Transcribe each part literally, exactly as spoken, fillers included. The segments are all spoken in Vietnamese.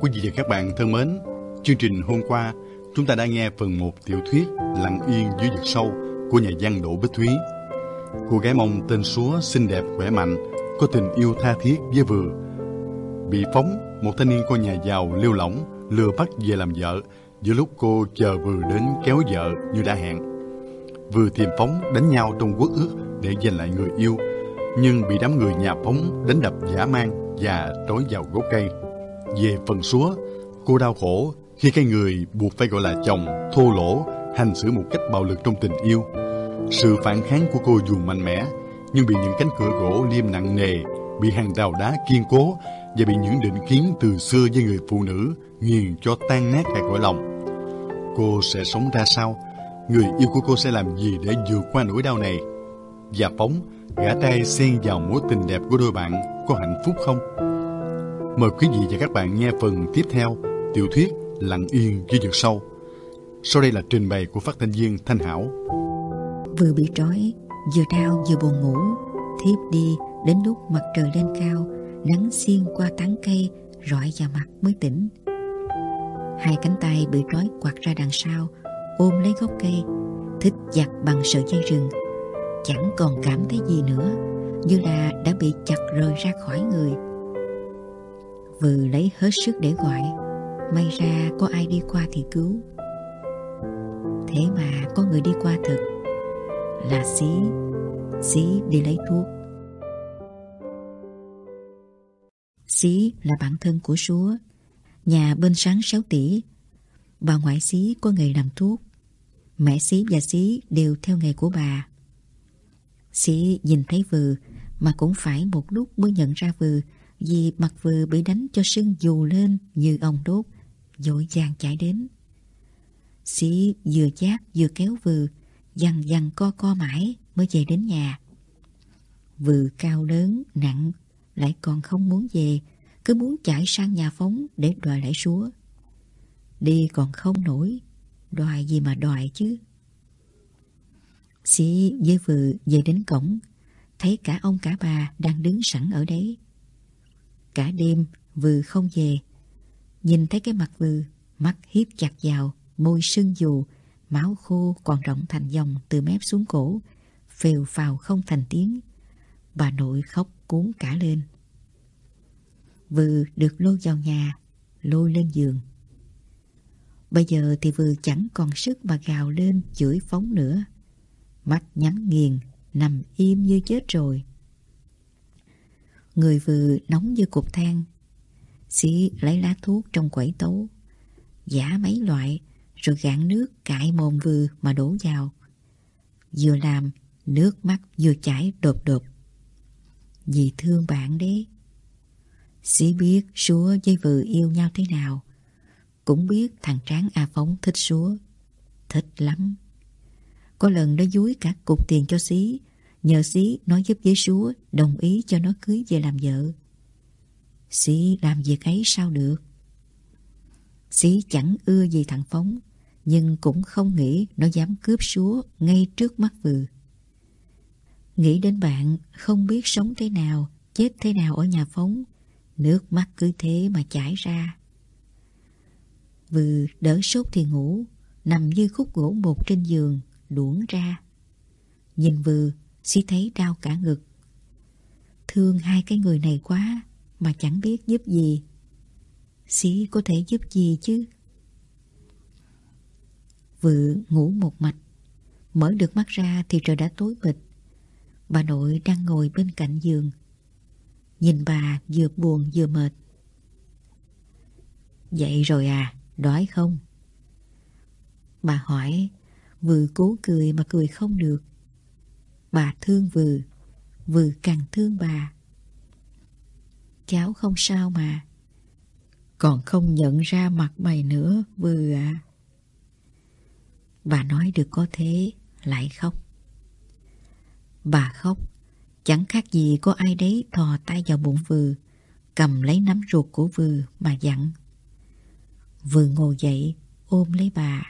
quý vị và các bạn thân mến, chương trình hôm qua chúng ta đã nghe phần một tiểu thuyết Lặng Yên Dưới Vực Sâu của nhà văn Đỗ Bích Thúy. Cô gái Mông tên Súa xinh đẹp khỏe mạnh, có tình yêu tha thiết với Vừ. Bị Phóng, một thanh niên con nhà giàu lêu lỏng, lừa bắt về làm vợ giữa lúc cô chờ Vừ đến kéo vợ như đã hẹn. Vừ tìm Phóng đánh nhau trong uất ức để giành lại người yêu, nhưng bị đám người nhà Phóng đánh đập dã man và trói vào gốc cây. Về phần Súa, cô đau khổ khi cái người buộc phải gọi là chồng thô lỗ hành xử một cách bạo lực trong tình yêu. Sự phản kháng của cô dù mạnh mẽ, nhưng bị những cánh cửa gỗ liêm nặng nề, bị hàng rào đá kiên cố và bị những định kiến từ xưa với người phụ nữ nghiền cho tan nát cả cõi lòng. Cô sẽ sống ra sao? Người yêu của cô sẽ làm gì để vượt qua nỗi đau này? Và Phóng, gã trai xen vào mối tình đẹp của đôi bạn, có hạnh phúc không? Mời quý vị và các bạn nghe phần tiếp theo tiểu thuyết Lặng Yên Dưới Vực Sâu. Sau đây là trình bày của phát thanh viên Thanh Hảo. Vừa bị trói, vừa đau vừa buồn ngủ, thiếp đi đến lúc mặt trời lên cao, nắng xiên qua tán cây rọi vào mặt mới tỉnh. Hai cánh tay bị trói quặt ra đằng sau, ôm lấy gốc cây, thích giặt bằng sợi dây rừng. Chẳng còn cảm thấy gì nữa, như là đã bị chặt rời ra khỏi người. Vừ lấy hết sức để gọi, may ra có ai đi qua thì cứu. Thế mà có người đi qua thật, là Xí. Xí đi lấy thuốc. Xí là bạn thân của Súa, nhà bên sáng sáu tỷ. Bà ngoại Xí có nghề làm thuốc, mẹ Xí và Xí đều theo nghề của bà. Xí nhìn thấy Vừ mà cũng phải một lúc mới nhận ra Vừ, vì mặt Vừ bị đánh cho sưng dù lên như ong đốt, vội vàng chạy đến. Xí vừa chát vừa kéo Vừ, dằn dằn co co mãi mới về đến nhà. Vừ cao lớn nặng, lại còn không muốn về, cứ muốn chạy sang nhà Phóng để đòi lại Súa. Đi còn không nổi, đòi gì mà đòi chứ. Xí với Vừ về đến cổng, thấy cả ông cả bà đang đứng sẵn ở đấy. Cả đêm Vừ không về. Nhìn thấy cái mặt Vừ, mắt hiếp chặt vào, môi sưng dù, máu khô còn rộng thành dòng từ mép xuống cổ, phèo phào không thành tiếng. Bà nội khóc cuốn cả lên. Vừ được lôi vào nhà, lôi lên giường. Bây giờ thì Vừ chẳng còn sức mà gào lên chửi Phóng nữa. Mắt nhắm nghiền, nằm im như chết rồi. Người Vừ nóng như cục than. Xí lấy lá thuốc trong quẩy tấu, giã mấy loại, rồi gạn nước cại mồm Vừ mà đổ vào. Vừa làm, nước mắt vừa chảy đột đột. Vì thương bạn đấy. Xí biết Súa với Vừ yêu nhau thế nào, cũng biết thằng tráng A Phóng thích Súa, thích lắm. Có lần nó dúi cả cục tiền cho Xí, nhờ Xí nói giúp với Súa đồng ý cho nó cưới về làm vợ. Xí làm việc ấy sao được. Xí chẳng ưa gì thằng Phóng, nhưng cũng không nghĩ nó dám cướp Súa ngay trước mắt Vừ. Nghĩ đến bạn không biết sống thế nào, chết thế nào ở nhà Phóng, nước mắt cứ thế mà chảy ra. Vừ đỡ sốt thì ngủ, nằm như khúc gỗ một trên giường, luỏng ra. Nhìn Vừ, Xí thấy đau cả ngực. Thương hai cái người này quá, mà chẳng biết giúp gì. Xí có thể giúp gì chứ? Vừ ngủ một mạch, mở được mắt ra thì trời đã tối mịt. Bà nội đang ngồi bên cạnh giường, nhìn bà vừa buồn vừa mệt. Dậy rồi à, đói không? Bà hỏi. Vừ cố cười mà cười không được. Bà thương Vừ, Vừ càng thương bà. Cháu không sao mà. Còn không nhận ra mặt mày nữa Vừ à. Bà nói được có thế lại khóc. Bà khóc chẳng khác gì có ai đấy thò tay vào bụng Vừ, cầm lấy nắm ruột của Vừ mà dặn. Vừ ngồi dậy ôm lấy bà.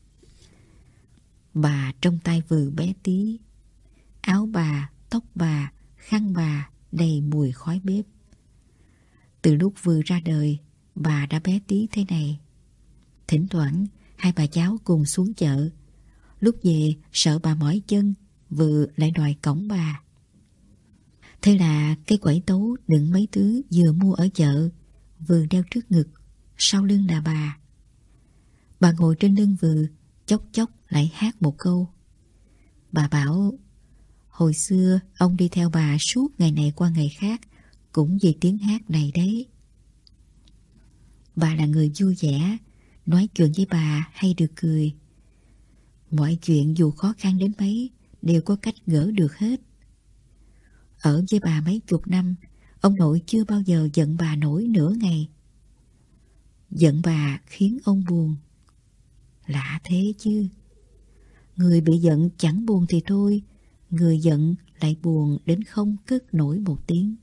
Bà trong tay Vừ bé tí, áo bà, tóc bà, khăn bà đầy mùi khói bếp. Từ lúc Vừ ra đời, bà đã bé tí thế này. Thỉnh thoảng hai bà cháu cùng xuống chợ. Lúc về sợ bà mỏi chân, Vừ lại đòi cõng bà. Thế là cái quẩy tấu đựng mấy thứ vừa mua ở chợ, Vừ đeo trước ngực, sau lưng là bà. Bà ngồi trên lưng Vừ, chốc chốc lại hát một câu. Bà bảo, hồi xưa ông đi theo bà suốt ngày này qua ngày khác, cũng vì tiếng hát này đấy. Bà là người vui vẻ, nói chuyện với bà hay được cười. Mọi chuyện dù khó khăn đến mấy đều có cách gỡ được hết. Ở với bà mấy chục năm, ông nội chưa bao giờ giận bà nổi nửa ngày. Giận bà khiến ông buồn. Lạ thế chứ. Người bị giận chẳng buồn thì thôi, người giận lại buồn đến không cất nổi một tiếng.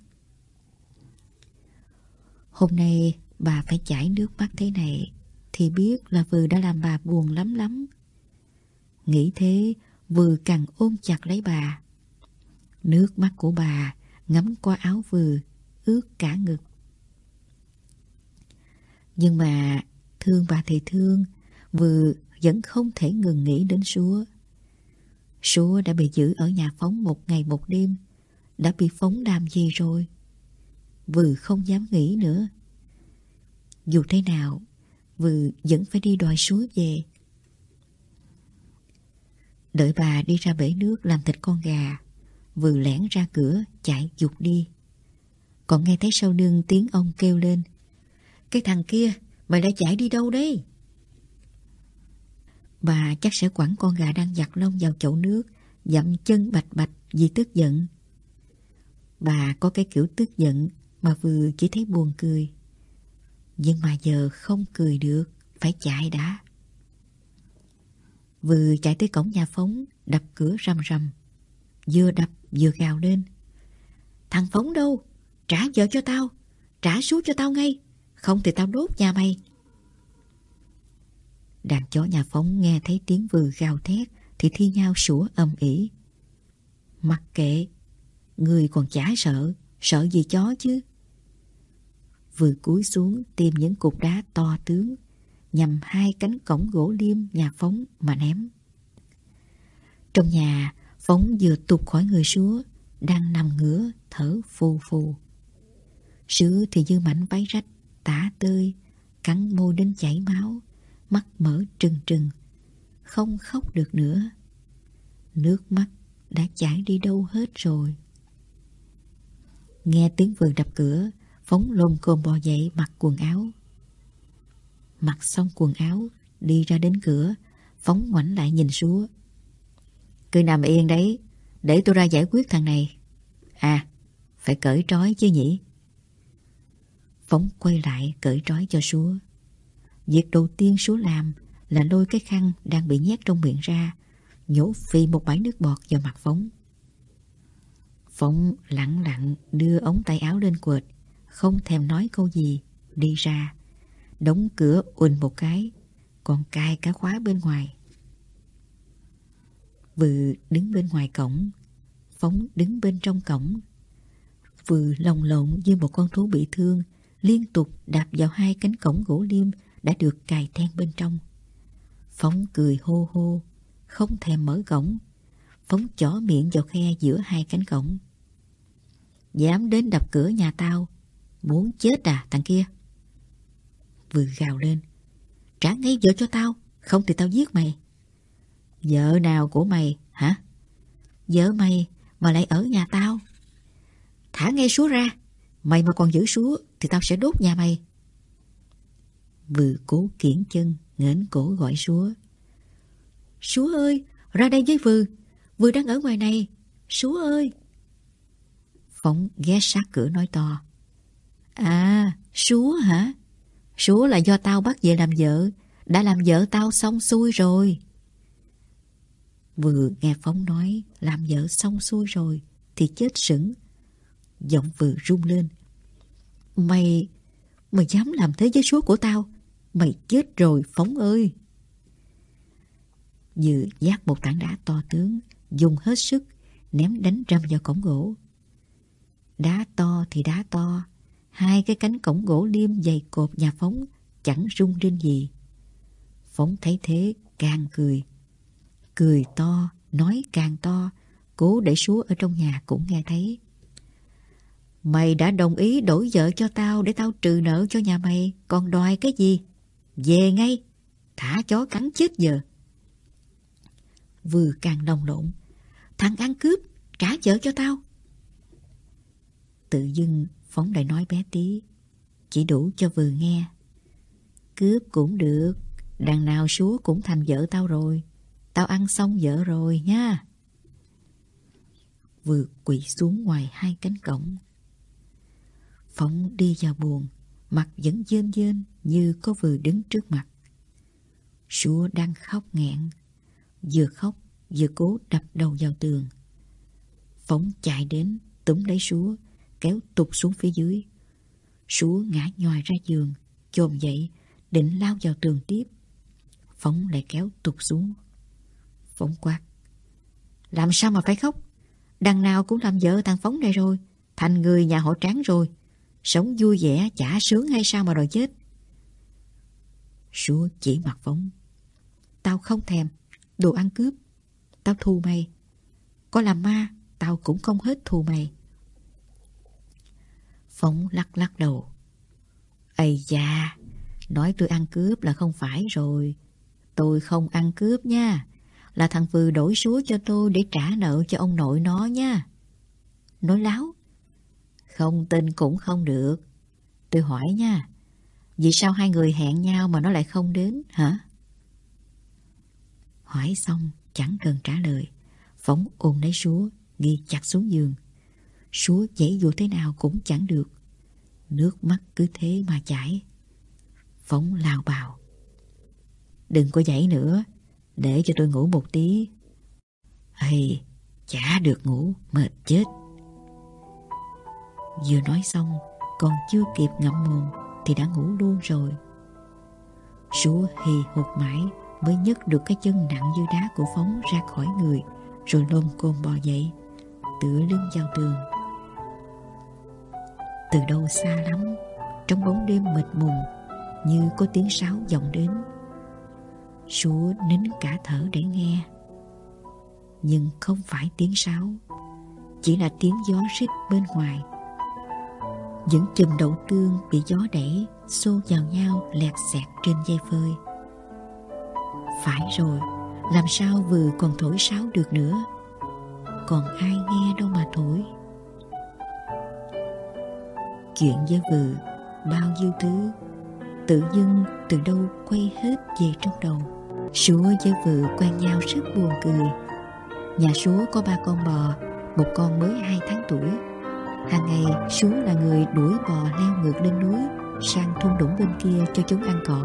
Hôm nay bà phải chảy nước mắt thế này thì biết là Vừ đã làm bà buồn lắm lắm. Nghĩ thế, Vừ càng ôm chặt lấy bà. Nước mắt của bà ngấm qua áo Vừ, ướt cả ngực. Nhưng mà thương bà thì thương, Vừ vẫn không thể ngừng nghĩ đến Súa. Súa đã bị giữ ở nhà Phóng một ngày một đêm. Đã bị Phóng làm gì rồi? Vừ không dám nghĩ nữa. Dù thế nào, Vừ vẫn phải đi đòi Súa về. Đợi bà đi ra bể nước làm thịt con gà, Vừ lẻn ra cửa chạy giục đi. Còn nghe thấy sau lưng tiếng ông kêu lên, cái thằng kia, mày đã chạy đi đâu đấy? Bà chắc sẽ quẳng con gà đang giặt lông vào chậu nước, dậm chân bạch bạch vì tức giận. Bà có cái kiểu tức giận mà Vừ chỉ thấy buồn cười. Nhưng mà giờ không cười được, phải chạy đã. Vừ chạy tới cổng nhà Phóng, đập cửa rầm rầm. Vừa đập vừa gào lên. Thằng Phóng đâu? Trả vợ cho tao, trả Súa cho tao ngay, không thì tao đốt nhà mày. Đàn chó nhà Phóng nghe thấy tiếng Vừ gào thét thì thi nhau sủa ầm ĩ. Mặc kệ, người còn chả sợ, sợ gì chó chứ. Vừ cúi xuống tìm những cục đá to tướng, nhằm hai cánh cổng gỗ liêm nhà Phóng mà ném. Trong nhà, Phóng vừa tụt khỏi người Súa, đang nằm ngửa thở phù phù. Súa thì như mảnh váy rách, tả tơi, cắn môi đến chảy máu, mắt mở trừng trừng, không khóc được nữa. Nước mắt đã chảy đi đâu hết rồi. Nghe tiếng Vừ đập cửa, Phóng lồm cồm bò dậy mặc quần áo. Mặc xong quần áo, đi ra đến cửa, Phóng ngoảnh lại nhìn Súa. Cứ nằm yên đấy, để tôi ra giải quyết thằng này. À, phải cởi trói chứ nhỉ? Phóng quay lại cởi trói cho Súa. Việc đầu tiên Súa làm là lôi cái khăn đang bị nhét trong miệng ra, nhổ phì một bãi nước bọt vào mặt Phóng. Phóng lặng lặng đưa ống tay áo lên quệt, không thèm nói câu gì, đi ra, đóng cửa uỳnh một cái, còn cài cả khóa bên ngoài. Vừ đứng bên ngoài cổng, Phóng đứng bên trong cổng. Vừ lồng lộn như một con thú bị thương, liên tục đạp vào hai cánh cổng gỗ liêm đã được cài then bên trong. Phóng cười hô hô, không thèm mở cổng. Phóng chỏ miệng vào khe giữa hai cánh cổng. Dám đến đập cửa nhà tao, muốn chết à thằng kia? Vừ gào lên. Trả ngay vợ cho tao, không thì tao giết mày. Vợ nào của mày hả? Vợ mày mà lại ở nhà tao. Thả ngay Súa ra, mày mà còn giữ Súa thì tao sẽ đốt nhà mày. Vừ cố kiễng chân, nghển cổ gọi Súa. Súa ơi, ra đây với Vừ, Vừ đang ở ngoài này, Súa ơi. Phóng ghé sát cửa nói to. À, Súa hả? Súa là do tao bắt về làm vợ, đã làm vợ tao xong xuôi rồi. Vừ nghe Phóng nói làm vợ xong xuôi rồi thì chết sững. Giọng Vừ rung lên. Mày, mày dám làm thế với Súa của tao, mày chết rồi Phóng ơi. Vừ vác một tảng đá to tướng, dùng hết sức, ném đánh rầm vào cổng gỗ. Đá to thì đá to, hai cái cánh cổng gỗ liêm dày cộp nhà Phóng chẳng rung rinh gì. Phóng thấy thế càng cười. Cười to, nói càng to, cố để Súa ở trong nhà cũng nghe thấy. Mày đã đồng ý đổi vợ cho tao để tao trừ nợ cho nhà mày, còn đòi cái gì? Về ngay, thả chó cắn chết giờ. Vừa càng lồng lộn. Thằng ăn cướp, trả vợ cho tao. Tự dưng Phóng lại nói bé tí, chỉ đủ cho vừa nghe. Cướp cũng được, đằng nào Súa cũng thành vợ tao rồi. Tao ăn xong vợ rồi nha. Vừa quỵ xuống ngoài hai cánh cổng. Phóng đi vào buồng, mặt vẫn dên dên như có vừa đứng trước mặt. Súa đang khóc nghẹn, vừa khóc vừa cố đập đầu vào tường. Phóng chạy đến túm lấy Súa, kéo tụt xuống phía dưới. Súa ngã nhòi ra giường, chồm dậy định lao vào tường tiếp. Phóng lại kéo tụt xuống. Phóng quát: Làm sao mà phải khóc? Đằng nào cũng làm vợ thằng Phóng này rồi, thành người nhà họ Tráng rồi. Sống vui vẻ chả sướng hay sao mà đòi chết? Súa chỉ mặt Phóng: Tao không thèm, đồ ăn cướp. Tao thù mày. Có làm ma, tao cũng không hết thù mày. Phóng lắc lắc đầu: Ây da, nói tôi ăn cướp là không phải rồi. Tôi không ăn cướp nha. Là thằng Vừ đổi Súa cho tôi để trả nợ cho ông nội nó nha. Nói láo. Không tin cũng không được. Tôi hỏi nha, vì sao hai người hẹn nhau mà nó lại không đến hả? Hỏi xong chẳng cần trả lời, Phóng ôm lấy Súa, ghi chặt xuống giường. Súa giãy giụa thế nào cũng chẳng được. Nước mắt cứ thế mà chảy. Phóng lao bào: Đừng có giãy nữa, để cho tôi ngủ một tí. Ây, chả được ngủ, mệt chết. Vừa nói xong, còn chưa kịp ngậm mồm thì đã ngủ luôn rồi. Súa hì hục mãi mới nhấc được cái chân nặng như đá của Phóng ra khỏi người, rồi lồm cồm bò dậy, tựa lưng vào tường. Từ đâu xa lắm, trong bóng đêm mịt mùng, như có tiếng sáo vọng đến. Súa nín cả thở để nghe. Nhưng không phải tiếng sáo, chỉ là tiếng gió rít bên ngoài. Những chùm đậu tương bị gió đẩy xô vào nhau lẹt xẹt trên dây phơi. Phải rồi, làm sao vừa còn thổi sáo được nữa. Còn ai nghe đâu mà thổi. Chuyện với Vừ bao nhiêu thứ tự dưng từ đâu quay hết về trong đầu. Súa với Vừ quen nhau rất buồn cười. Nhà Súa có ba con bò, một con mới hai tháng tuổi. Hàng ngày Súa là người đuổi bò leo ngược lên núi sang thung lũng bên kia cho chúng ăn cỏ.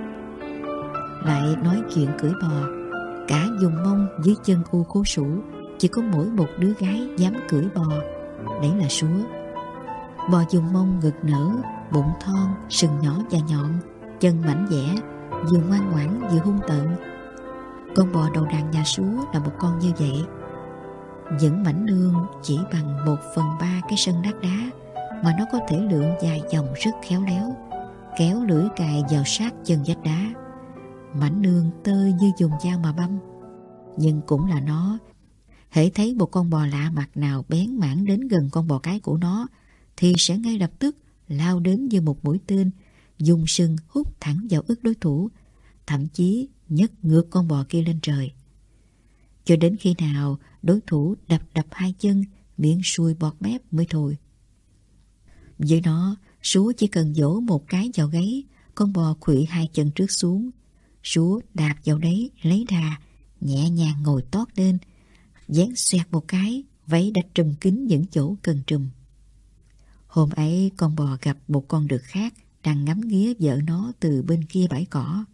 Lại nói chuyện cưỡi bò, cả vùng Mông dưới chân U Khố Sủ chỉ có mỗi một đứa gái dám cưỡi bò, đấy là Súa. Bò vùng Mông ngực nở, bụng thon, sừng nhỏ và nhọn, chân mảnh dẻ, vừa ngoan ngoãn vừa hung tợn. Con bò đầu đàn nhà Súa là một con như vậy. Những mảnh nương chỉ bằng một phần ba cái sân đắt đá mà nó có thể lượn dài dòng rất khéo léo, kéo lưỡi cài vào sát chân vách đá. Mảnh nương tơ như dùng dao mà băm. Nhưng cũng là nó, hễ thấy một con bò lạ mặt nào bén mảng đến gần con bò cái của nó thì sẽ ngay lập tức lao đến như một mũi tên, dùng sừng hút thẳng vào ức đối thủ, thậm chí nhấc ngược con bò kia lên trời. Cho đến khi nào đối thủ đập đập hai chân, miệng sùi bọt mép mới thôi. Với nó, Súa chỉ cần vỗ một cái vào gáy, con bò khuỵu hai chân trước xuống. Súa đạp vào đấy lấy đà, nhẹ nhàng ngồi tót lên, dán xoẹt một cái, váy đã trùm kín những chỗ cần trùm. Hôm ấy con bò gặp một con đực khác đang ngắm nghía vợ nó từ bên kia bãi cỏ.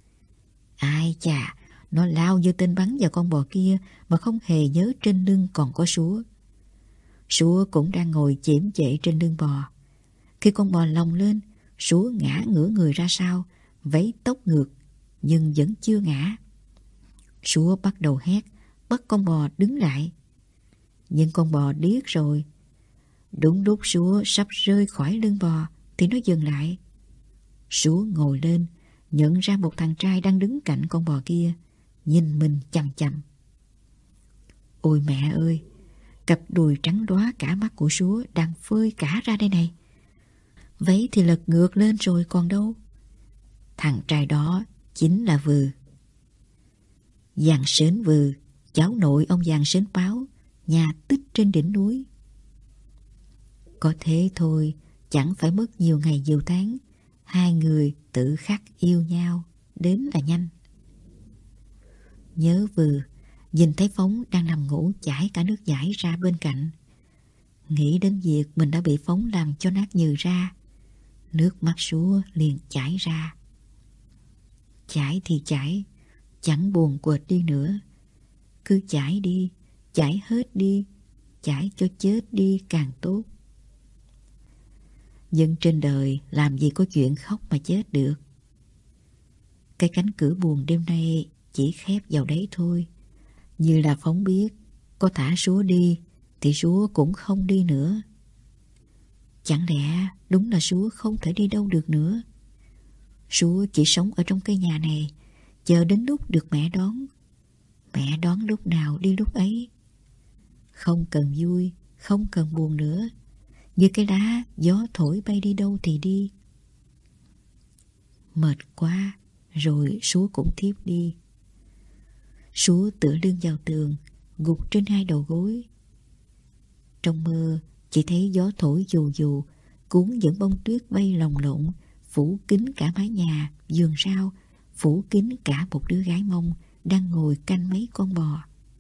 Ai chà, nó lao như tên bắn vào con bò kia mà không hề nhớ trên lưng còn có Súa. Súa cũng đang ngồi chễm chệ trên lưng bò. Khi con bò lồng lên, Súa ngã ngửa người ra sau, váy tóc ngược, nhưng vẫn chưa ngã. Súa bắt đầu hét, bắt con bò đứng lại. Nhưng con bò điếc rồi. Đúng lúc Súa sắp rơi khỏi lưng bò thì nó dừng lại. Súa ngồi lên, nhận ra một thằng trai đang đứng cạnh con bò kia, nhìn mình chằm chằm. Ôi mẹ ơi, cặp đùi trắng đóa cả mắt của Súa đang phơi cả ra đây này. Váy thì lật ngược lên rồi còn đâu. Thằng trai đó chính là Vừ. Giàng Sến Vừ, cháu nội ông Giàng Sến Báo, nhà tích trên đỉnh núi. Có thế thôi, chẳng phải mất nhiều ngày nhiều tháng, hai người tự khắc yêu nhau, đến là nhanh. Nhớ Vừ, nhìn thấy Phóng đang nằm ngủ chảy cả nước dãi ra bên cạnh. Nghĩ đến việc mình đã bị Phóng làm cho nát nhừ ra, nước mắt Súa liền chảy ra. Chảy thì chảy, chẳng buồn quệt đi nữa. Cứ chảy đi, chảy hết đi, chảy cho chết đi càng tốt. Nhưng trên đời làm gì có chuyện khóc mà chết được. Cái cánh cửa buồn đêm nay chỉ khép vào đấy thôi. Như là Phóng biết, có thả Súa đi thì Súa cũng không đi nữa. Chẳng lẽ đúng là Súa không thể đi đâu được nữa. Súa chỉ sống ở trong cái nhà này, chờ đến lúc được mẹ đón. Mẹ đón lúc nào đi lúc ấy. Không cần vui, không cần buồn nữa. Như cái lá, gió thổi bay đi đâu thì đi. Mệt quá, rồi Súa cũng thiếp đi. Súa tựa lưng vào tường, gục trên hai đầu gối. Trong mơ, chỉ thấy gió thổi dù dù, cuốn những bông tuyết bay lồng lộng, phủ kín cả mái nhà, vườn rau, phủ kín cả một đứa gái Mông đang ngồi canh mấy con bò.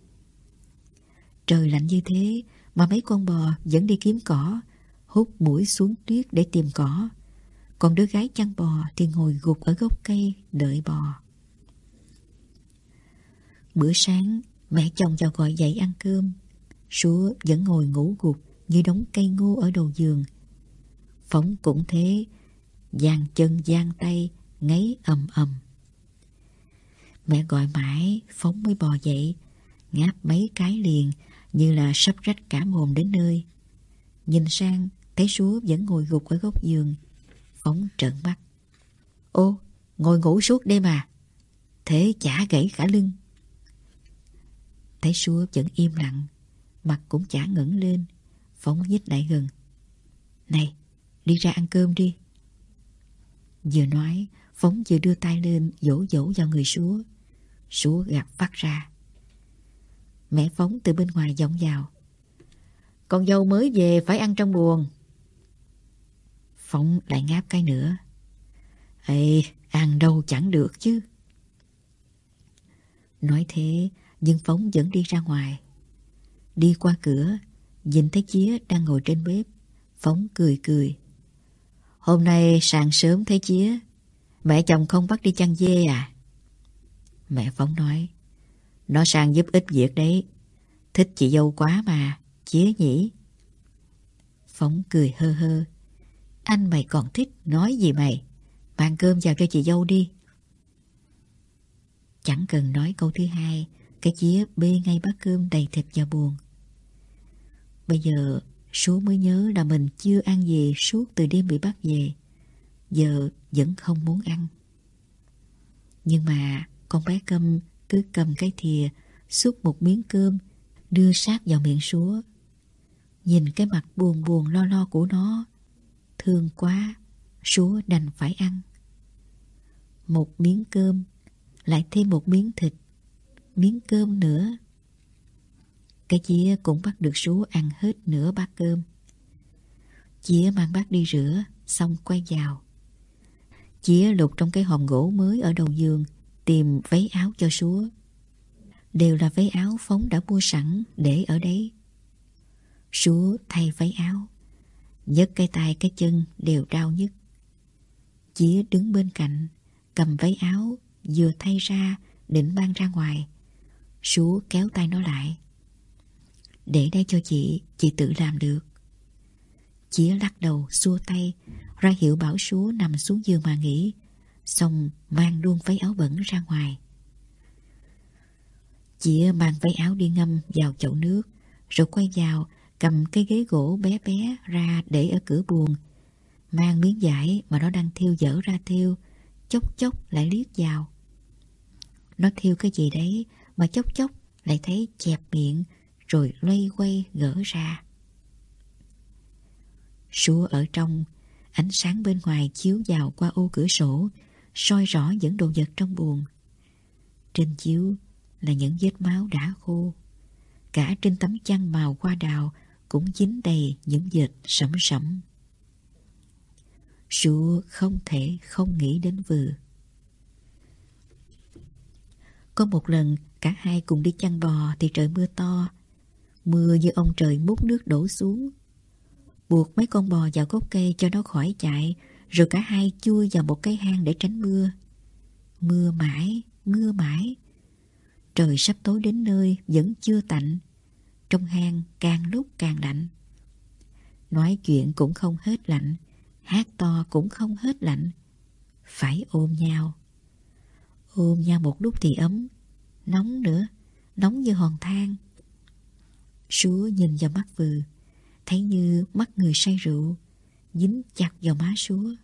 Trời lạnh như thế mà mấy con bò vẫn đi kiếm cỏ, hút mũi xuống tuyết để tìm cỏ. Còn đứa gái chăn bò thì ngồi gục ở gốc cây đợi bò. Bữa sáng, mẹ chồng vào gọi dậy ăn cơm. Súa vẫn ngồi ngủ gục như đống cây ngô ở đầu giường. Phóng cũng thế, giang chân giang tay, ngáy ầm ầm. Mẹ gọi mãi, Phóng mới bò dậy, ngáp mấy cái liền như là sắp rách cả mồm đến nơi. Nhìn sang, thấy Súa vẫn ngồi gục ở góc giường. Phóng trợn mắt. Ô, ngồi ngủ suốt đêm à? Thế chả gãy cả lưng. Thấy Súa vẫn im lặng, mặt cũng chả ngẩng lên. Phóng nhích lại gần. Này, đi ra ăn cơm đi. Vừa nói, Phóng vừa đưa tay lên vỗ vỗ vào người Súa. Súa gạt phát ra. Mẹ Phóng từ bên ngoài vọng vào. Con dâu mới về phải ăn trong buồng. Phóng lại ngáp cái nữa. Ê, ăn đâu chẳng được chứ. Nói thế, nhưng Phóng vẫn đi ra ngoài. Đi qua cửa, nhìn thấy Chía đang ngồi trên bếp. Phóng cười cười. Hôm nay sáng sớm thấy Chía, mẹ chồng không bắt đi chăn dê à? Mẹ Phóng nói. Nó sang giúp ít việc đấy. Thích chị dâu quá mà, Chía nhỉ? Phóng cười hơ hơ. Anh mày còn thích nói gì mày? Mang cơm vào cho chị dâu đi. Chẳng cần nói câu thứ hai, cái Chía bê ngay bát cơm đầy thịt vào buồng. Bây giờ Súa mới nhớ là mình chưa ăn gì suốt từ đêm bị bắt về. Giờ vẫn không muốn ăn. Nhưng mà con bé Câm cứ cầm cái thìa xúc một miếng cơm đưa sát vào miệng Súa. Nhìn cái mặt buồn buồn lo lo của nó, thương quá, Súa đành phải ăn. Một miếng cơm, lại thêm một miếng thịt, miếng cơm nữa. Cái Chía cũng bắt được Súa ăn hết nửa bát cơm. Chía mang bát đi rửa, xong quay vào. Chía lục trong cái hòm gỗ mới ở đầu giường, tìm váy áo cho Súa. Đều là váy áo Phóng đã mua sẵn để ở đấy. Súa thay váy áo, nhấc cái tay cái chân đều đau nhức. Chía đứng bên cạnh, cầm váy áo vừa thay ra định mang ra ngoài. Súa kéo tay nó lại. Để đây cho chị, chị tự làm được. Chía lắc đầu xua tay, ra hiệu bảo Súa nằm xuống giường mà nghỉ, xong mang luôn váy áo bẩn ra ngoài. Chía mang váy áo đi ngâm vào chậu nước, rồi quay vào cầm cái ghế gỗ bé bé ra để ở cửa buồng, mang miếng vải mà nó đang thêu dở ra thêu, chốc chốc lại liếc vào. Nó thêu cái gì đấy mà chốc chốc lại thấy chẹp miệng, rồi loay quay gỡ ra. Súa ở trong, ánh sáng bên ngoài chiếu vào qua ô cửa sổ, soi rõ những đồ vật trong buồng. Trên chiếu là những vết máu đã khô. Cả trên tấm chăn màu hoa đào cũng dính đầy những vệt sẫm sẫm. Súa không thể không nghĩ đến Vừ. Có một lần cả hai cùng đi chăn bò thì trời mưa to. Mưa như ông trời múc nước đổ xuống. Buộc mấy con bò vào gốc cây cho nó khỏi chạy, rồi cả hai chui vào một cái hang để tránh mưa. Mưa mãi, mưa mãi. Trời sắp tối đến nơi vẫn chưa tạnh. Trong hang càng lúc càng lạnh. Nói chuyện cũng không hết lạnh, hát to cũng không hết lạnh. Phải ôm nhau. Ôm nhau một lúc thì ấm, nóng nữa, nóng như hòn than. Súa nhìn vào mắt Vừ, thấy như mắt người say rượu, dính chặt vào má Súa.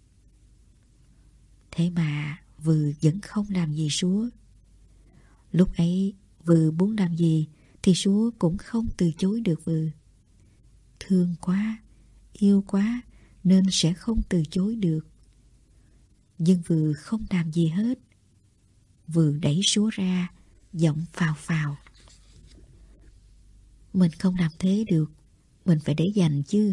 Thế mà Vừ vẫn không làm gì Súa. Lúc ấy Vừ muốn làm gì thì Súa cũng không từ chối được Vừ. Thương quá, yêu quá nên sẽ không từ chối được. Nhưng Vừ không làm gì hết. Vừ đẩy Súa ra, giọng phào phào. Mình không làm thế được, mình phải để dành chứ.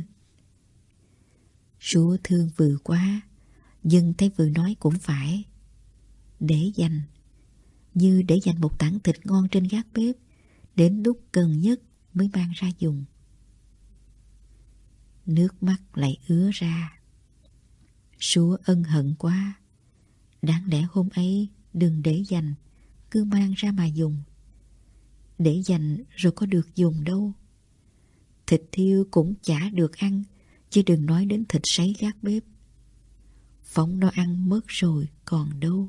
Súa thương Vừ quá, nhưng thấy Vừ nói cũng phải. Để dành, như để dành một tảng thịt ngon trên gác bếp, đến lúc cần nhất mới mang ra dùng. Nước mắt lại ứa ra. Súa ân hận quá. Đáng lẽ hôm ấy đừng để dành, cứ mang ra mà dùng. Để dành rồi có được dùng đâu. Thịt thiêu cũng chả được ăn, chứ đừng nói đến thịt sấy gác bếp. Phóng nó ăn mất rồi còn đâu.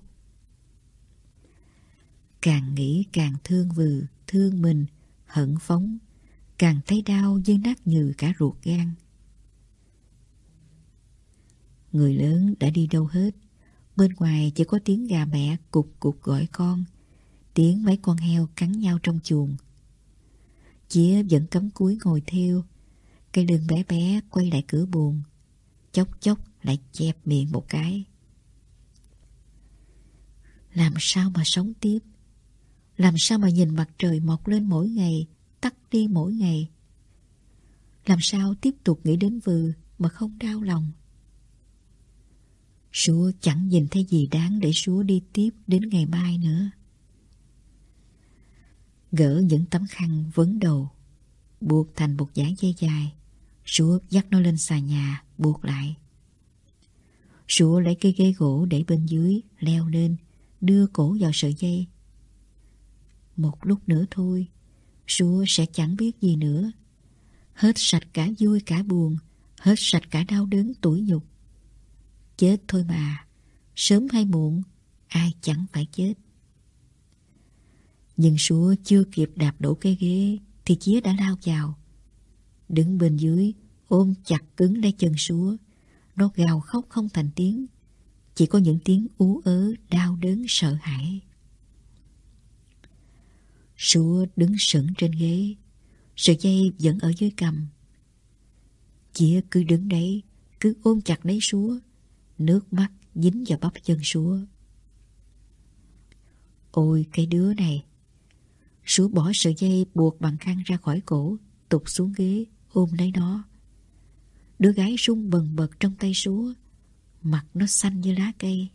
Càng nghĩ càng thương Vừ, thương mình, hận Phóng. Càng thấy đau như nát nhừ cả ruột gan. Người lớn đã đi đâu hết. Bên ngoài chỉ có tiếng gà mẹ cục cục gọi con, tiếng mấy con heo cắn nhau trong chuồng. Chía vẫn cắm cúi ngồi thêu, cái lưng bé bé quay lại cửa buồng, chốc chốc lại chẹp miệng một cái. Làm sao mà sống tiếp? Làm sao mà nhìn mặt trời mọc lên mỗi ngày, tắt đi mỗi ngày? Làm sao tiếp tục nghĩ đến Vừ mà không đau lòng? Súa chẳng nhìn thấy gì đáng để Súa đi tiếp đến ngày mai nữa. Gỡ những tấm khăn vấn đầu, buộc thành một dải dây dài. Súa dắt nó lên xà nhà, buộc lại. Súa lấy cây ghế gỗ để bên dưới, leo lên, đưa cổ vào sợi dây. Một lúc nữa thôi, Súa sẽ chẳng biết gì nữa. Hết sạch cả vui cả buồn, hết sạch cả đau đớn tủi nhục. Chết thôi mà, sớm hay muộn, ai chẳng phải chết. Nhưng Súa chưa kịp đạp đổ cái ghế thì Chía đã lao vào. Đứng bên dưới, ôm chặt cứng lấy chân Súa. Nó gào khóc không thành tiếng, chỉ có những tiếng ú ớ đau đớn sợ hãi. Súa đứng sững trên ghế, sợi dây vẫn ở dưới cằm. Chía cứ đứng đấy, cứ ôm chặt lấy Súa, nước mắt dính vào bắp chân Súa. Ôi cái đứa này! Súa bỏ sợi dây buộc bằng khăn ra khỏi cổ, tụt xuống ghế, ôm lấy nó. Đứa gái rung bần bật trong tay Súa, mặt nó xanh như lá cây.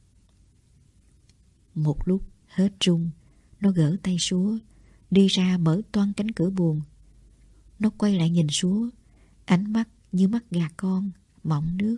Một lúc hết rung, nó gỡ tay Súa, đi ra mở toang cánh cửa buồng. Nó quay lại nhìn Súa, ánh mắt như mắt gà con, mọng nước.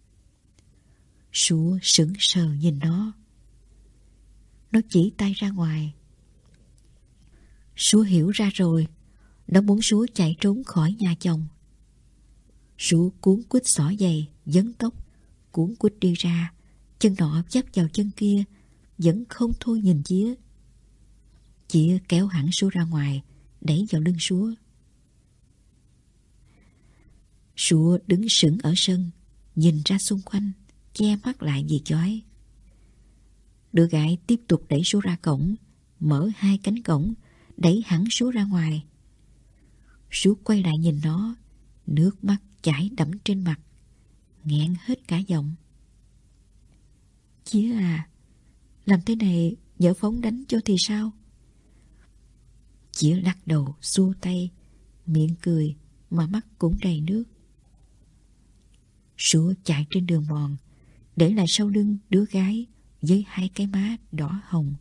Súa sững sờ nhìn nó. Nó chỉ tay ra ngoài. Súa hiểu ra rồi, nó muốn Súa chạy trốn khỏi nhà chồng. Súa cuốn quýt xỏ giày, dấn tóc, cuốn quýt đi ra, chân nọ chắp vào chân kia, vẫn không thôi nhìn Chía. Chía kéo hẳn Súa ra ngoài, đẩy vào lưng Súa. Sủa đứng sững ở sân, nhìn ra xung quanh, che mắt lại vì chói. Đứa gái tiếp tục đẩy Sủa ra cổng, mở hai cánh cổng, đẩy hẳn Sủa ra ngoài. Sủa quay lại nhìn nó, nước mắt chảy đẫm trên mặt, nghẹn hết cả giọng. Chía à, làm thế này nhỡ Phóng đánh cho thì sao? Chía lắc đầu, xua tay, miệng cười mà mắt cũng đầy nước. Sủa chạy trên đường mòn, để lại sau lưng đứa gái với hai cái má đỏ hồng.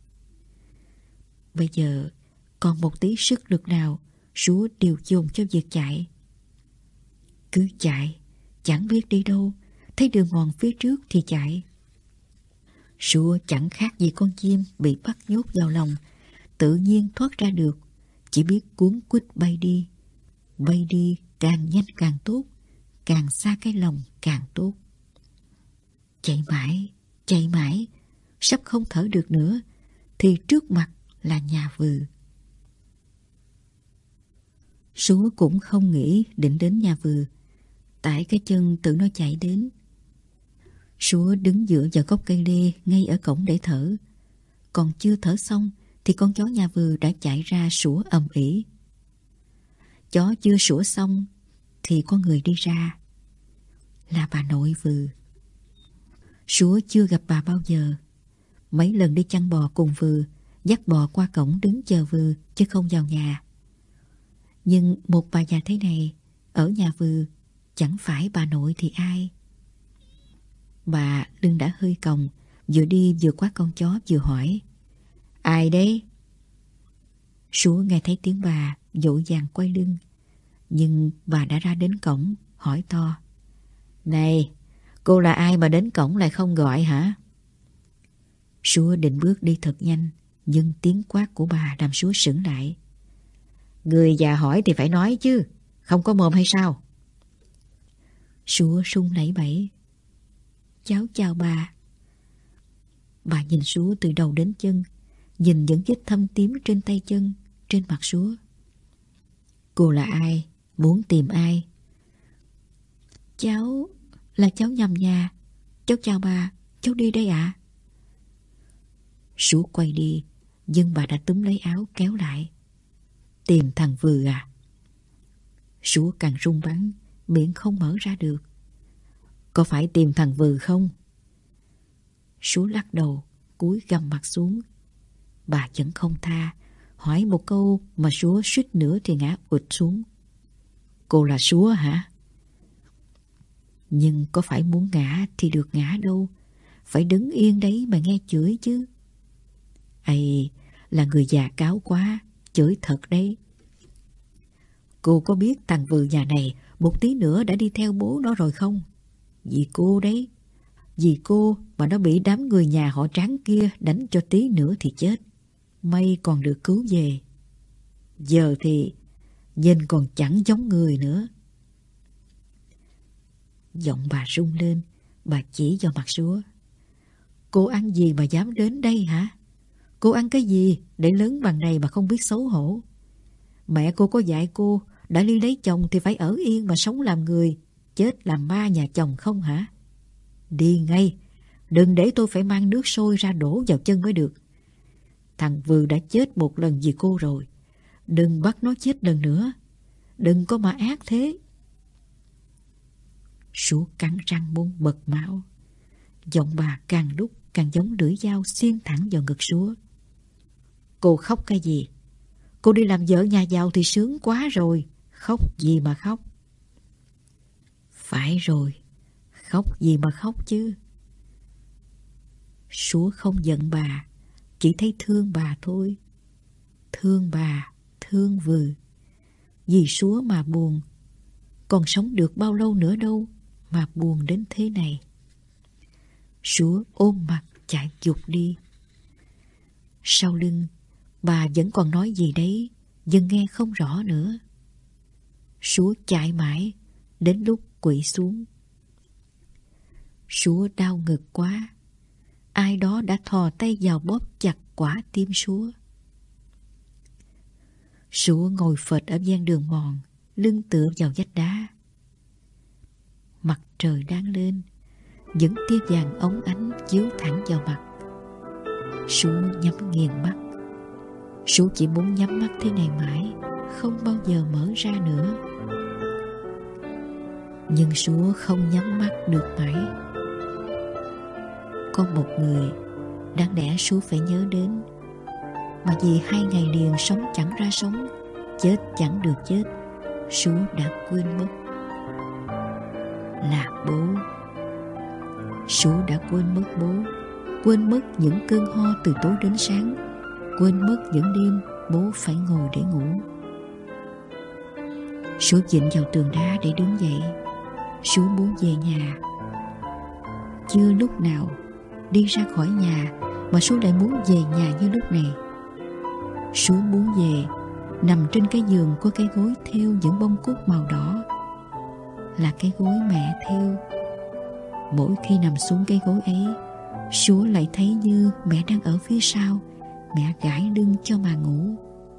Bây giờ còn một tí sức lực nào, Sủa đều dồn cho việc chạy. Cứ chạy, chẳng biết đi đâu, thấy đường mòn phía trước thì chạy. Sủa chẳng khác gì con chim bị bắt nhốt vào lòng, tự nhiên thoát ra được, chỉ biết cuốn quýt bay đi. Bay đi càng nhanh càng tốt, càng xa cái lòng càng tốt. Chạy mãi, chạy mãi, sắp không thở được nữa, thì trước mặt là nhà vừ. Sủa cũng không nghĩ định đến nhà vừ, tại cái chân tự nó chạy đến. Sủa đứng dựa vào gốc cây lê ngay ở cổng để thở. Còn chưa thở xong thì con chó nhà vừ đã chạy ra sủa ầm ĩ. Chó chưa sủa xong thì có người đi ra, là bà nội vừ. Sủa chưa gặp bà bao giờ. Mấy lần đi chăn bò cùng vừ, dắt bò qua cổng đứng chờ vừ chứ không vào nhà. Nhưng một bà già thế này ở nhà vừ, chẳng phải bà nội thì ai? Bà lưng đã hơi còng, vừa đi vừa quát con chó vừa hỏi: Ai đấy? Sủa nghe thấy tiếng bà, vội vàng quay lưng. Nhưng bà đã ra đến cổng, hỏi to: Này, cô là ai mà đến cổng lại không gọi hả? Sủa định bước đi thật nhanh, nhưng tiếng quát của bà làm Sủa sững lại. Người già hỏi thì phải nói chứ, không có mồm hay sao? Sủa run lẩy bẩy: Cháu chào bà. Bà nhìn Sủa từ đầu đến chân, nhìn những vết thâm tím trên tay chân, trên mặt Sủa. Cô là ai? Muốn tìm ai? Cháu là cháu nhầm nhà. Cháu chào bà, cháu đi đây ạ. À? Sủa quay đi, nhưng bà đã túm lấy áo kéo lại. Tìm thằng Vừ à? Sủa càng run bắn, miệng không mở ra được. Có phải tìm thằng Vừ không? Sủa lắc đầu, cúi gằm mặt xuống. Bà vẫn không tha, hỏi một câu mà Sủa suýt nữa thì ngã ụt xuống. Cô là Sủa hả? Nhưng có phải muốn ngã thì được ngã đâu, phải đứng yên đấy mà nghe chửi chứ. Ây, là người già cáo quá, chửi thật đấy. Cô có biết thằng Vừ nhà này một tí nữa đã đi theo bố nó rồi không? Vì cô đấy, vì cô mà nó bị đám người nhà họ Tráng kia đánh cho tí nữa thì chết. May còn được cứu về. Giờ thì nhìn còn chẳng giống người nữa. Giọng bà rung lên, bà chỉ vào mặt Sủa. Cô ăn gì mà dám đến đây hả? Cô ăn cái gì để lớn bằng này mà không biết xấu hổ? Mẹ cô có dạy cô đã đi lấy chồng thì phải ở yên mà sống làm người, chết làm ma nhà chồng không hả? Đi ngay, đừng để tôi phải mang nước sôi ra đổ vào chân mới được. Thằng Vừ đã chết một lần vì cô rồi, đừng bắt nó chết lần nữa. Đừng có mà ác thế. Sủa cắn răng muốn bật máu. Giọng bà càng lúc càng giống lưỡi dao xiên thẳng vào ngực Sủa. Cô khóc cái gì? Cô đi làm vợ nhà giàu thì sướng quá rồi, khóc gì mà khóc? Phải rồi, khóc gì mà khóc chứ? Sủa không giận bà, chỉ thấy thương bà thôi. Thương bà, thương Vừ. Vì Sủa mà buồn, còn sống được bao lâu nữa đâu mà buồn đến thế này. Sủa ôm mặt chạy dục đi. Sau lưng, bà vẫn còn nói gì đấy, nhưng nghe không rõ nữa. Sủa chạy mãi, đến lúc quỵ xuống. Sủa đau ngực quá. Ai đó đã thò tay vào bóp chặt quả tim Sủa. Sủa ngồi phệt ở ven đường mòn, lưng tựa vào vách đá. mặt trời đang lên, những tia vàng óng ánh chiếu thẳng vào mặt. Sú nhắm nghiền mắt. Sú chỉ muốn nhắm mắt thế này mãi, không bao giờ mở ra nữa. Nhưng Sú không nhắm mắt được mãi. Có một người đáng lẽ Sú phải nhớ đến, mà vì hai ngày liền sống chẳng ra sống, chết chẳng được chết, Sú đã quên mất. Là bố. Sú đã quên mất bố, quên mất những cơn ho từ tối đến sáng, quên mất những đêm bố phải ngồi để ngủ. Sú dịnh vào tường đá để đứng dậy. Sú muốn về nhà. Chưa lúc nào đi ra khỏi nhà mà Sú lại muốn về nhà như lúc này. Sú muốn về, nằm trên cái giường có cái gối thêu những bông cúc màu đỏ, là cái gối mẹ thêu. Mỗi khi nằm xuống cái gối ấy, Sú lại thấy như mẹ đang ở phía sau, mẹ gãi lưng cho mà ngủ.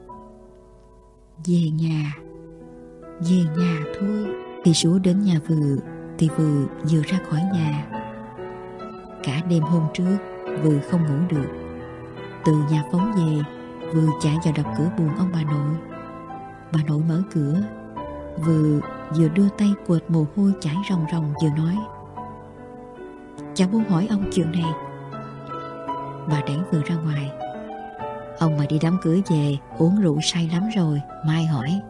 Về nhà, về nhà thôi. Khi Sú đến nhà Vừ thì Vừ vừa ra khỏi nhà. Cả đêm hôm trước Vừ không ngủ được. Từ nhà phóng về, Vừ chạy vào đập cửa buồng ông bà nội. Bà nội mở cửa. Vừ vừa đưa tay quệt mồ hôi chảy ròng ròng vừa nói: "Cháu muốn hỏi ông chuyện này." Bà đẩy Vừ ra ngoài. "Ông mà đi đám cưới về uống rượu say lắm rồi, mai hỏi."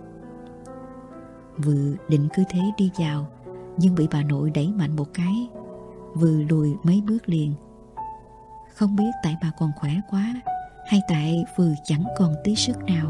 Vừ định cứ thế đi vào, nhưng bị bà nội đẩy mạnh một cái. Vừ lùi mấy bước liền. Không biết tại bà còn khỏe quá, hay tại Vừ chẳng còn tí sức nào.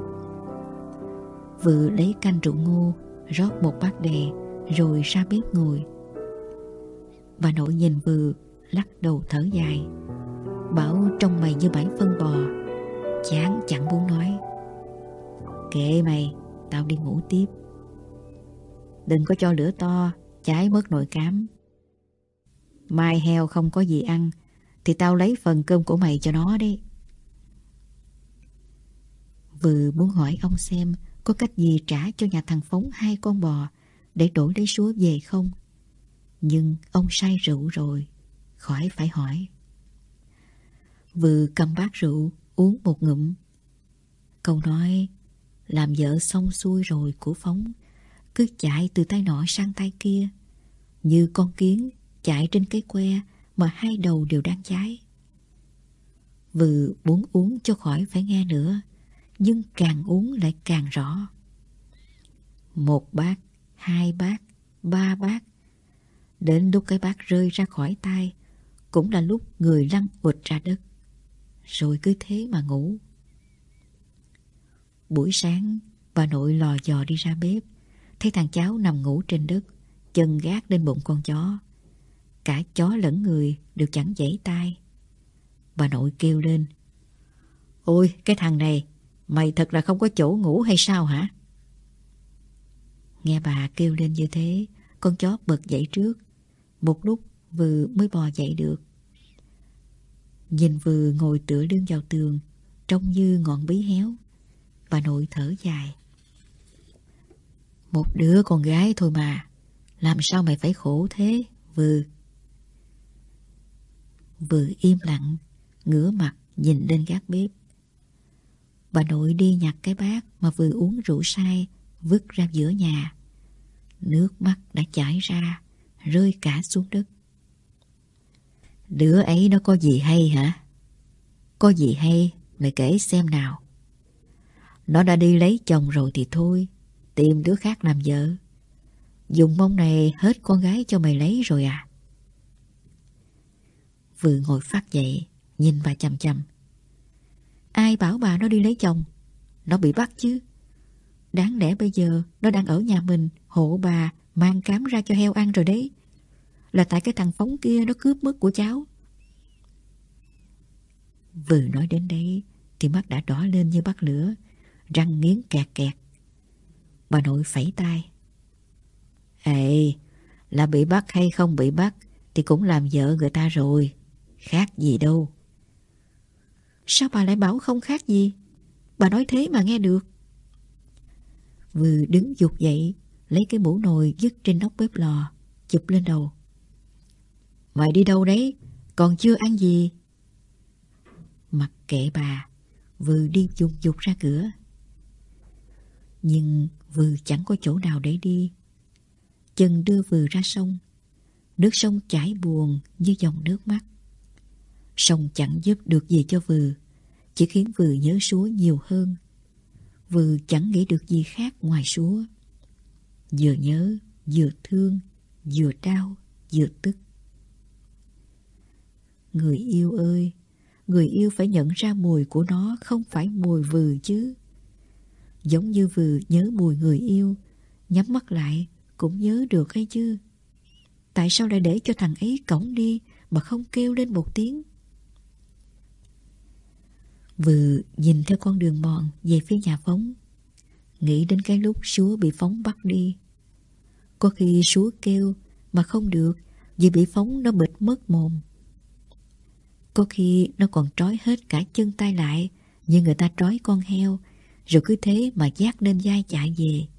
Vừ lấy canh rượu ngô, rót một bát đề, rồi ra bếp ngồi. Bà nội nhìn Vừ, lắc đầu thở dài, bảo trông mày như bãi phân bò. Chán chẳng muốn nói. "Kệ mày, tao đi ngủ tiếp. Đừng có cho lửa to, cháy mất nồi cám. Mai heo không có gì ăn thì tao lấy phần cơm của mày cho nó đi." Vừ muốn hỏi ông xem có cách gì trả cho nhà thằng Phóng hai con bò để đổi lấy súa về không. Nhưng ông say rượu rồi, khỏi phải hỏi. Vừ cầm bát rượu uống một ngụm. Câu nói làm vợ xong xuôi rồi của Phóng cứ chạy từ tay nọ sang tay kia, như con kiến chạy trên cái que mà hai đầu đều đang cháy. Vừ muốn uống cho khỏi phải nghe nữa, nhưng càng uống lại càng rõ. Một bát, hai bát, ba bát. Đến lúc cái bát rơi ra khỏi tay, cũng là lúc người lăn quỵt ra đất. Rồi cứ thế mà ngủ. Buổi sáng, bà nội lò dò đi ra bếp, thấy thằng cháu nằm ngủ trên đất, chân gác lên bụng con chó. Cả chó lẫn người đều chẳng giãy tai. Bà nội kêu lên: "Ôi, cái thằng này, mày thật là không có chỗ ngủ hay sao hả?" Nghe bà kêu lên như thế, con chó bật dậy trước. Một lúc Vừ mới bò dậy được. Nhìn Vừ ngồi tựa lưng vào tường, trông như ngọn bí héo, bà nội thở dài: "Một đứa con gái thôi mà, làm sao mày phải khổ thế, Vừ?" Vừ im lặng, ngửa mặt nhìn lên gác bếp. Bà nội đi nhặt cái bát mà Vừ uống rượu say, vứt ra giữa nhà. Nước mắt đã chảy ra, rơi cả xuống đất. "Đứa ấy nó có gì hay hả? Có gì hay, mày kể xem nào. Nó đã đi lấy chồng rồi thì thôi, tìm đứa khác làm vợ. Dùng mông này hết con gái cho mày lấy rồi à?" Vừ ngồi phát dậy, nhìn bà chằm chằm. "Ai bảo bà nó đi lấy chồng? Nó bị bắt chứ. Đáng lẽ bây giờ nó đang ở nhà mình hộ bà mang cám ra cho heo ăn rồi đấy. Là tại cái thằng Phóng kia nó cướp mất của cháu." Vừ nói đến đây thì mắt đã đỏ lên như bắt lửa, răng nghiến kẹt kẹt. Bà nội phẩy tay: "Ê, là bị bắt hay không bị bắt thì cũng làm vợ người ta rồi, khác gì đâu." "Sao bà lại bảo không khác gì? Bà nói thế mà nghe được." Vừ đứng giục dậy, lấy cái mũ nồi dứt trên nóc bếp lò, chụp lên đầu. Mày đi đâu đấy? Còn chưa ăn gì? Mặc kệ bà, Vừ đi dục dục ra cửa. Nhưng Vừ chẳng có chỗ nào để đi. Chân đưa Vừ ra sông. Nước sông chảy buồn như dòng nước mắt. Sông chẳng giúp được gì cho Vừ, chỉ khiến Vừ nhớ Súa nhiều hơn. Vừ chẳng nghĩ được gì khác ngoài Súa. Vừa nhớ, vừa thương, vừa đau, vừa tức. Người yêu ơi, người yêu phải nhận ra mùi của nó không phải mùi Vừ chứ. Giống như Vừ nhớ mùi người yêu, nhắm mắt lại cũng nhớ được hay chứ. Tại sao lại để cho thằng ấy cõng đi mà không kêu lên một tiếng? Vừ nhìn theo con đường mòn về phía nhà Phóng, nghĩ đến cái lúc Súa bị Phóng bắt đi. Có khi Súa kêu mà không được vì bị Phóng nó bịt mất mồm. Có khi nó còn trói hết cả chân tay lại như người ta trói con heo, rồi cứ thế mà vác lên vai chạy về.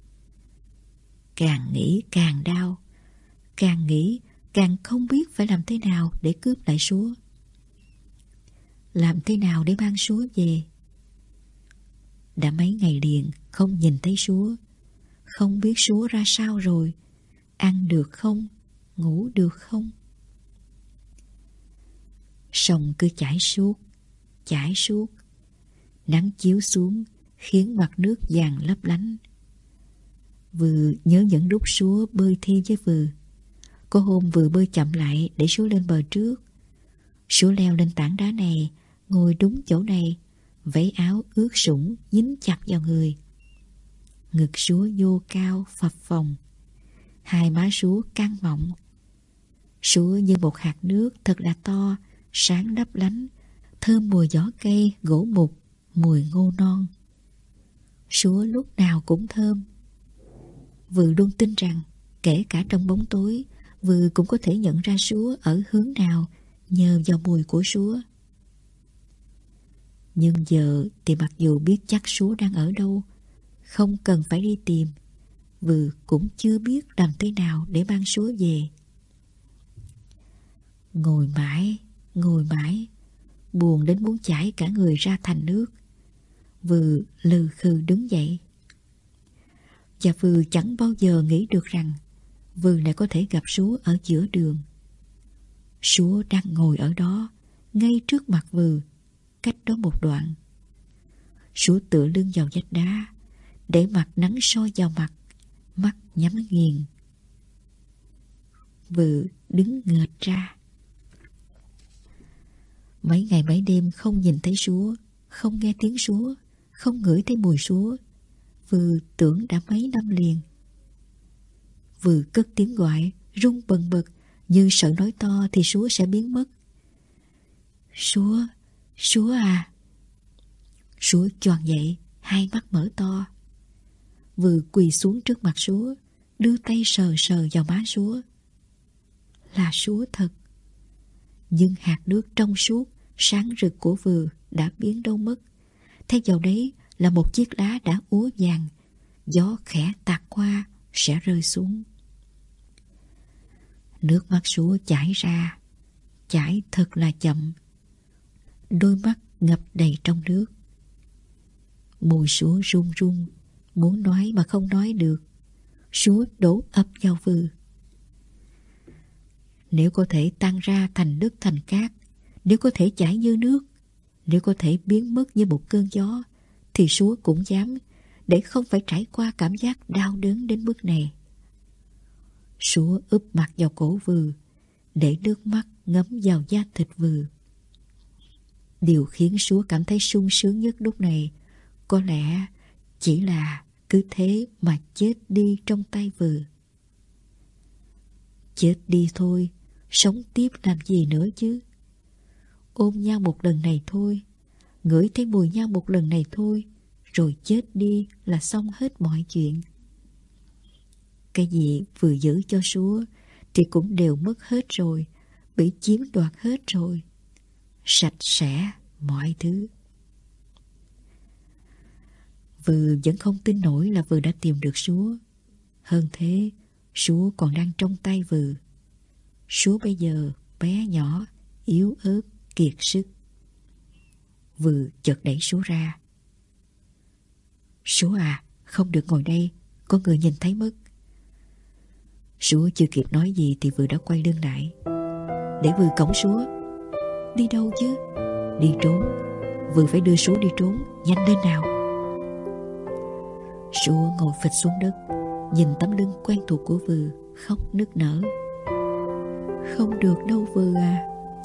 Càng nghĩ càng đau, càng nghĩ càng không biết phải làm thế nào để cướp lại Súa. Làm thế nào để mang Súa về? Đã mấy ngày liền không nhìn thấy Súa, không biết Súa ra sao rồi, ăn được không, ngủ được không. Sông cứ chảy suốt, chảy suốt. Nắng chiếu xuống khiến mặt nước vàng lấp lánh. Vừ nhớ những lúc Súa bơi thi với Vừ. Có hôm Vừ bơi chậm lại để Súa lên bờ trước. Súa leo lên tảng đá này, ngồi đúng chỗ này, váy áo ướt sũng dính chặt vào người. Ngực Súa nhô cao phập phồng, hai má Súa căng mọng. Súa như một hạt nước thật là to, sáng lấp lánh, thơm mùi giỏ cây, gỗ mục, mùi ngô non. Súa lúc nào cũng thơm. Vừ luôn tin rằng kể cả trong bóng tối, Vừ cũng có thể nhận ra Súa ở hướng nào nhờ vào mùi của Súa. Nhưng giờ thì mặc dù biết chắc Súa đang ở đâu, không cần phải đi tìm, Vừ cũng chưa biết làm thế nào để mang Súa về. Ngồi mãi, ngồi mãi, buồn đến muốn chảy cả người ra thành nước. Vừ lừ khừ đứng dậy. Và Vừ chẳng bao giờ nghĩ được rằng Vừ lại có thể gặp Súa ở giữa đường. Súa đang ngồi ở đó, ngay trước mặt Vừ, cách đó một đoạn. Súa tựa lưng vào vách đá, để mặt nắng soi vào mặt, mắt nhắm nghiền. Vừ đứng nghệt ra. Mấy ngày mấy đêm không nhìn thấy Súa, không nghe tiếng Súa, không ngửi thấy mùi Súa. Vừ tưởng đã mấy năm liền. Vừ cất tiếng gọi, run bần bật, như sợ nói to thì Súa sẽ biến mất. Súa, Súa à. Súa choàng dậy, hai mắt mở to. Vừ quỳ xuống trước mặt Súa, đưa tay sờ sờ vào má Súa. Là Súa thật. Nhưng hạt nước trong suốt, sáng rực của Vừ đã biến đâu mất. Thay vào đấy là một chiếc lá đã úa vàng, gió khẽ tạt qua sẽ rơi xuống. Nước mắt Súa chảy ra, chảy thật là chậm. Đôi mắt ngập đầy trong nước. Môi Súa run run, muốn nói mà không nói được. Súa đổ ập vào Vừ. Nếu có thể tan ra thành đất thành cát, nếu có thể chảy như nước, nếu có thể biến mất như một cơn gió, thì Súa cũng dám, để không phải trải qua cảm giác đau đớn đến mức này. Súa úp mặt vào cổ Vừ, để nước mắt ngấm vào da thịt Vừ. Điều khiến Súa cảm thấy sung sướng nhất lúc này có lẽ chỉ là cứ thế mà chết đi trong tay Vừ. Chết đi thôi, sống tiếp làm gì nữa chứ. Ôm nhau một lần này thôi, ngửi thấy mùi nhau một lần này thôi, rồi chết đi là xong hết mọi chuyện. Cái gì vừa giữ cho Súa thì cũng đều mất hết rồi, bị chiếm đoạt hết rồi. Sạch sẽ mọi thứ. Vừ vẫn không tin nổi là Vừ đã tìm được Súa. Hơn thế, Súa còn đang trong tay Vừ. Súa bây giờ bé nhỏ, yếu ớt, kiệt sức. Vừ chợt đẩy Súa ra. Súa à, không được ngồi đây, có người nhìn thấy mất. Súa chưa kịp nói gì thì Vừ đã quay lưng lại. Để Vừ cõng Súa. Đi đâu chứ? Đi trốn. Vừ phải đưa Súa đi trốn, nhanh lên nào. Súa ngồi phịch xuống đất, nhìn tấm lưng quen thuộc của Vừ, khóc nức nở. Không được đâu Vừ à.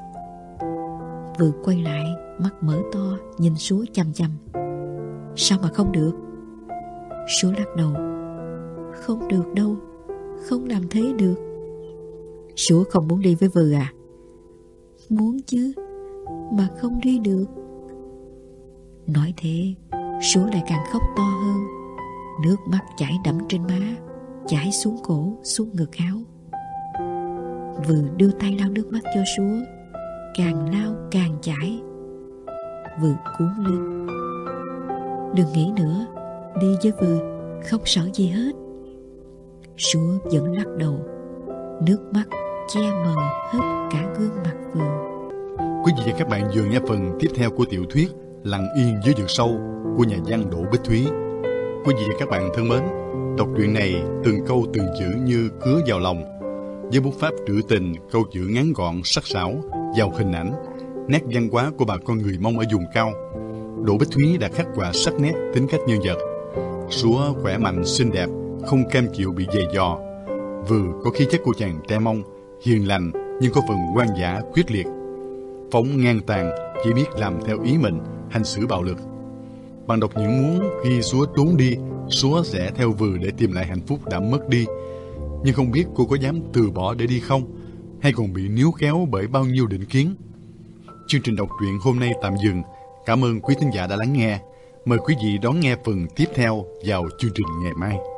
Vừ quay lại, mắt mở to, nhìn Súa chằm chằm. Sao mà không được? Súa lắc đầu. Không được đâu, không làm thế được. Súa không muốn đi với Vừ à? Muốn chứ, mà không đi được. Nói thế, Súa lại càng khóc to hơn. Nước mắt chảy đẫm trên má, chảy xuống cổ, xuống ngực áo. Vừ đưa tay lau nước mắt cho Súa, càng lau càng chảy. Vừ cuốn lên. Đừng nghĩ nữa, đi với Vừ, không sợ gì hết. Súa vẫn lắc đầu. Nước mắt che mờ hết cả gương mặt Vừ. Quý vị và các bạn vừa nghe phần tiếp theo của tiểu thuyết Lặng Yên Dưới Vực Sâu của nhà văn Đỗ Bích Thúy. Quý vị và các bạn thân mến, đọc truyện này từng câu từng chữ như cứa vào lòng, với bút pháp trữ tình, câu chữ ngắn gọn, sắc sảo, giàu hình ảnh, nét văn hóa của bà con người Mông ở vùng cao. Đỗ Bích Thúy đã khắc họa sắc nét tính cách nhân vật. Súa khỏe mạnh, xinh đẹp, không cam chịu bị dày dò. Vừ có khí chất của chàng trai Mông, hiền lành nhưng có phần ngoan dã, quyết liệt. Phóng ngang tàn, chỉ biết làm theo ý mình, hành xử bạo lực. Bạn đọc những muốn khi Súa trốn đi, Súa sẽ theo Vừ để tìm lại hạnh phúc đã mất đi. Nhưng không biết cô có dám từ bỏ để đi không, hay còn bị níu kéo bởi bao nhiêu định kiến. Chương trình đọc truyện hôm nay tạm dừng. Cảm ơn quý thính giả đã lắng nghe. Mời quý vị đón nghe phần tiếp theo vào chương trình ngày mai.